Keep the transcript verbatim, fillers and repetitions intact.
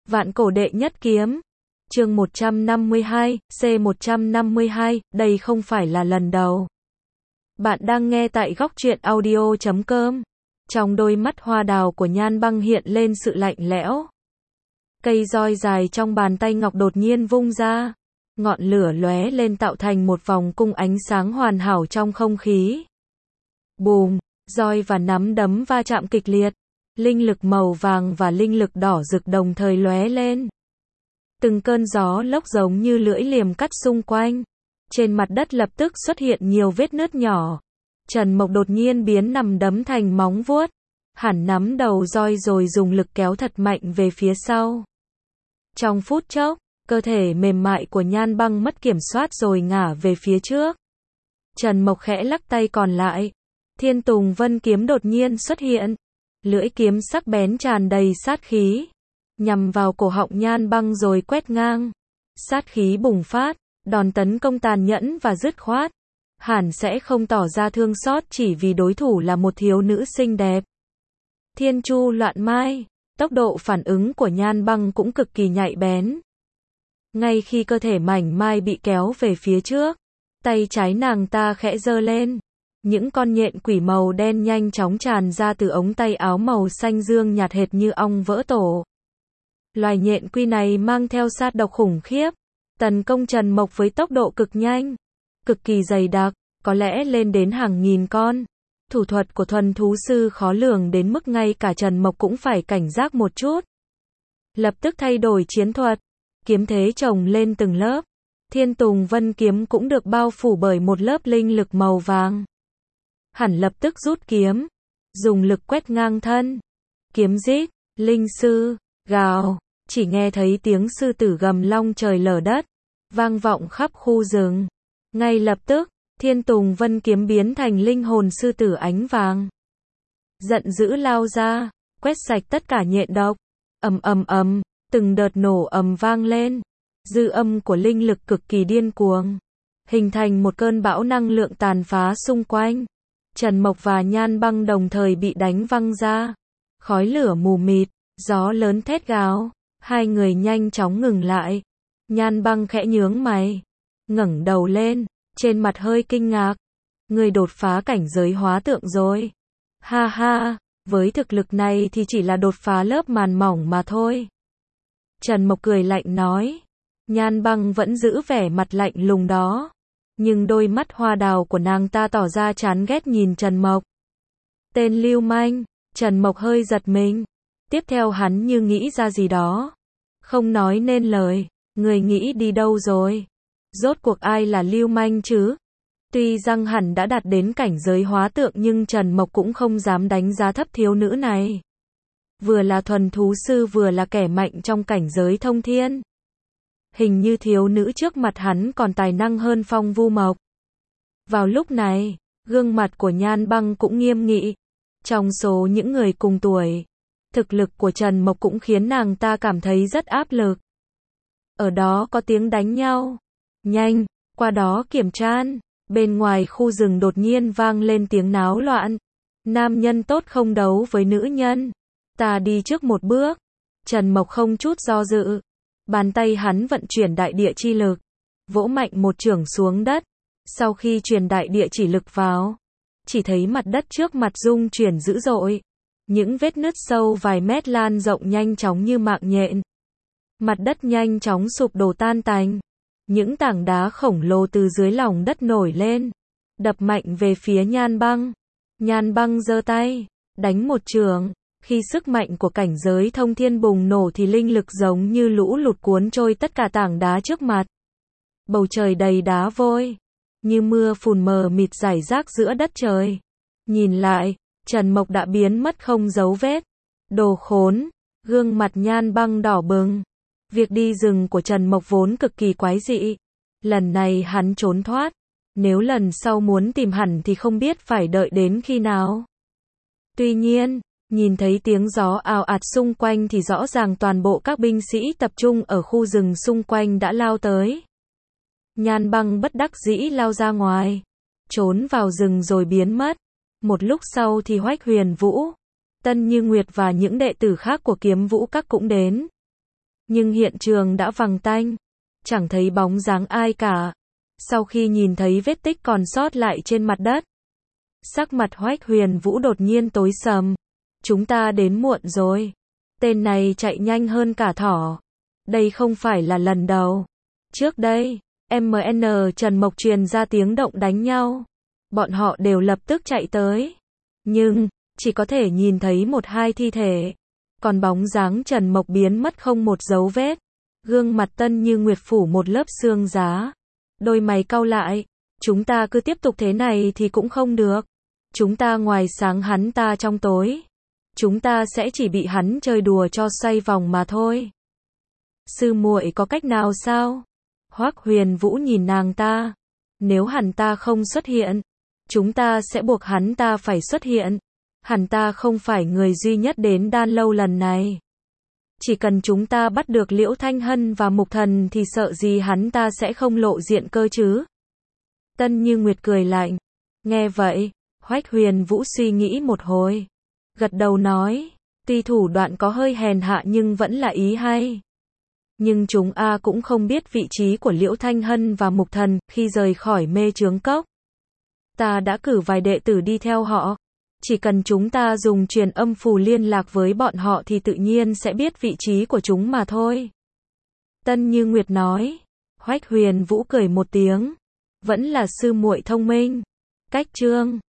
Vạn cổ đệ nhất kiếm. Chương một trăm năm mươi hai, C một trăm năm mươi hai, đây không phải là lần đầu. Bạn đang nghe tại góc truyện audio chấm com. Trong đôi mắt hoa đào của Nhan Băng hiện lên sự lạnh lẽo. Cây roi dài trong bàn tay ngọc đột nhiên vung ra. Ngọn lửa lóe lên tạo thành một vòng cung ánh sáng hoàn hảo trong không khí. Bùm, roi và nắm đấm va chạm kịch liệt. Linh lực màu vàng và linh lực đỏ rực đồng thời lóe lên. Từng cơn gió lốc giống như lưỡi liềm cắt xung quanh. Trên mặt đất lập tức xuất hiện nhiều vết nứt nhỏ. Trần Mộc đột nhiên biến nằm đấm thành móng vuốt. Hắn nắm đầu roi rồi dùng lực kéo thật mạnh về phía sau. Trong phút chốc, cơ thể mềm mại của Nhan Băng mất kiểm soát rồi ngả về phía trước. Trần Mộc khẽ lắc tay còn lại. Thiên Tùng Vân kiếm đột nhiên xuất hiện. Lưỡi kiếm sắc bén tràn đầy sát khí. Nhằm vào cổ họng Nhan Băng rồi quét ngang. Sát khí bùng phát, đòn tấn công tàn nhẫn và dứt khoát. Hẳn sẽ không tỏ ra thương xót chỉ vì đối thủ là một thiếu nữ xinh đẹp. Thiên Chu Loạn Mai, tốc độ phản ứng của Nhan Băng cũng cực kỳ nhạy bén. Ngay khi cơ thể mảnh mai bị kéo về phía trước, tay trái nàng ta khẽ giơ lên. Những con nhện quỷ màu đen nhanh chóng tràn ra từ ống tay áo màu xanh dương nhạt hệt như ong vỡ tổ. Loài nhện quy này mang theo sát độc khủng khiếp, tấn công Trần Mộc với tốc độ cực nhanh, cực kỳ dày đặc, có lẽ lên đến hàng nghìn con. Thủ thuật của thuần thú sư khó lường đến mức ngay cả Trần Mộc cũng phải cảnh giác một chút. Lập tức thay đổi chiến thuật, kiếm thế chồng lên từng lớp. Thiên Tùng Vân kiếm cũng được bao phủ bởi một lớp linh lực màu vàng. Hẳn lập tức rút kiếm, dùng lực quét ngang thân. Kiếm rít, linh sư, gào, chỉ nghe thấy tiếng sư tử gầm long trời lở đất, vang vọng khắp khu rừng. Ngay lập tức, Thiên Tùng Vân kiếm biến thành linh hồn sư tử ánh vàng. Giận dữ lao ra, quét sạch tất cả nhện độc. Ầm ầm ầm, từng đợt nổ ầm vang lên. Dư âm của linh lực cực kỳ điên cuồng, hình thành một cơn bão năng lượng tàn phá xung quanh. Trần Mộc và Nhan Băng đồng thời bị đánh văng ra. Khói lửa mù mịt, gió lớn thét gào. Hai người nhanh chóng ngừng lại. Nhan Băng khẽ nhướng mày, ngẩng đầu lên, trên mặt hơi kinh ngạc. Người đột phá cảnh giới hóa tượng rồi. Ha ha, với thực lực này thì chỉ là đột phá lớp màn mỏng mà thôi. Trần Mộc cười lạnh nói. Nhan Băng vẫn giữ vẻ mặt lạnh lùng đó. Nhưng đôi mắt hoa đào của nàng ta tỏ ra chán ghét nhìn Trần Mộc. Tên lưu manh, Trần Mộc hơi giật mình. Tiếp theo hắn như nghĩ ra gì đó. Không nói nên lời, người nghĩ đi đâu rồi? Rốt cuộc ai là lưu manh chứ? Tuy rằng hẳn đã đạt đến cảnh giới hóa tượng nhưng Trần Mộc cũng không dám đánh giá thấp thiếu nữ này. Vừa là thuần thú sư vừa là kẻ mạnh trong cảnh giới thông thiên. Hình như thiếu nữ trước mặt hắn còn tài năng hơn Phong Vu Mộc. Vào lúc này, gương mặt của Nhan Băng cũng nghiêm nghị. Trong số những người cùng tuổi, thực lực của Trần Mộc cũng khiến nàng ta cảm thấy rất áp lực. Ở đó có tiếng đánh nhau. Nhanh, qua đó kiểm tra. Bên ngoài khu rừng đột nhiên vang lên tiếng náo loạn. Nam nhân tốt không đấu với nữ nhân. Ta đi trước một bước. Trần Mộc không chút do dự. Bàn tay hắn vận chuyển đại địa chi lực, vỗ mạnh một chưởng xuống đất. Sau khi truyền đại địa chỉ lực vào, chỉ thấy mặt đất trước mặt rung chuyển dữ dội. Những vết nứt sâu vài mét lan rộng nhanh chóng như mạng nhện. Mặt đất nhanh chóng sụp đổ tan tành. Những tảng đá khổng lồ từ dưới lòng đất nổi lên, đập mạnh về phía Nhan Băng. Nhan Băng giơ tay, đánh một chưởng. Khi sức mạnh của cảnh giới thông thiên bùng nổ thì linh lực giống như lũ lụt cuốn trôi tất cả tảng đá trước mặt. Bầu trời đầy đá vôi, như mưa phùn mờ mịt rải rác giữa đất trời. Nhìn lại, Trần Mộc đã biến mất không dấu vết. Đồ khốn, gương mặt Nhan Băng đỏ bừng. Việc đi rừng của Trần Mộc vốn cực kỳ quái dị. Lần này hắn trốn thoát. Nếu lần sau muốn tìm hẳn thì không biết phải đợi đến khi nào. Tuy nhiên, nhìn thấy tiếng gió ào ạt xung quanh thì rõ ràng toàn bộ các binh sĩ tập trung ở khu rừng xung quanh đã lao tới. Nhan Băng bất đắc dĩ lao ra ngoài, trốn vào rừng rồi biến mất. Một lúc sau thì Hoách Huyền Vũ, Tân Như Nguyệt và những đệ tử khác của Kiếm Vũ Các cũng đến. Nhưng hiện trường đã vắng tanh, chẳng thấy bóng dáng ai cả. Sau khi nhìn thấy vết tích còn sót lại trên mặt đất, sắc mặt Hoách Huyền Vũ đột nhiên tối sầm. Chúng ta đến muộn rồi. Tên này chạy nhanh hơn cả thỏ. Đây không phải là lần đầu. Trước đây, em en Trần Mộc truyền ra tiếng động đánh nhau. Bọn họ đều lập tức chạy tới. Nhưng, chỉ có thể nhìn thấy một hai thi thể. Còn bóng dáng Trần Mộc biến mất không một dấu vết. Gương mặt Tân Như Nguyệt phủ một lớp sương giá. Đôi mày cau lại. Chúng ta cứ tiếp tục thế này thì cũng không được. Chúng ta ngoài sáng hắn ta trong tối. Chúng ta sẽ chỉ bị hắn chơi đùa cho xoay vòng mà thôi. Sư muội có cách nào sao? Hoắc Huyền Vũ nhìn nàng ta. Nếu hắn ta không xuất hiện, chúng ta sẽ buộc hắn ta phải xuất hiện. Hắn ta không phải người duy nhất đến đan lâu lần này. Chỉ cần chúng ta bắt được Liễu Thanh Hân và Mục Thần thì sợ gì hắn ta sẽ không lộ diện cơ chứ? Tân Như Nguyệt cười lạnh. Nghe vậy, Hoách Huyền Vũ suy nghĩ một hồi. Gật đầu nói, tuy thủ đoạn có hơi hèn hạ nhưng vẫn là ý hay. Nhưng chúng A cũng không biết vị trí của Liễu Thanh Hân và Mục Thần khi rời khỏi mê chướng cốc. Ta đã cử vài đệ tử đi theo họ. Chỉ cần chúng ta dùng truyền âm phù liên lạc với bọn họ thì tự nhiên sẽ biết vị trí của chúng mà thôi. Tân Như Nguyệt nói. Hoách Huyền Vũ cười một tiếng. Vẫn là sư muội thông minh. Cách chương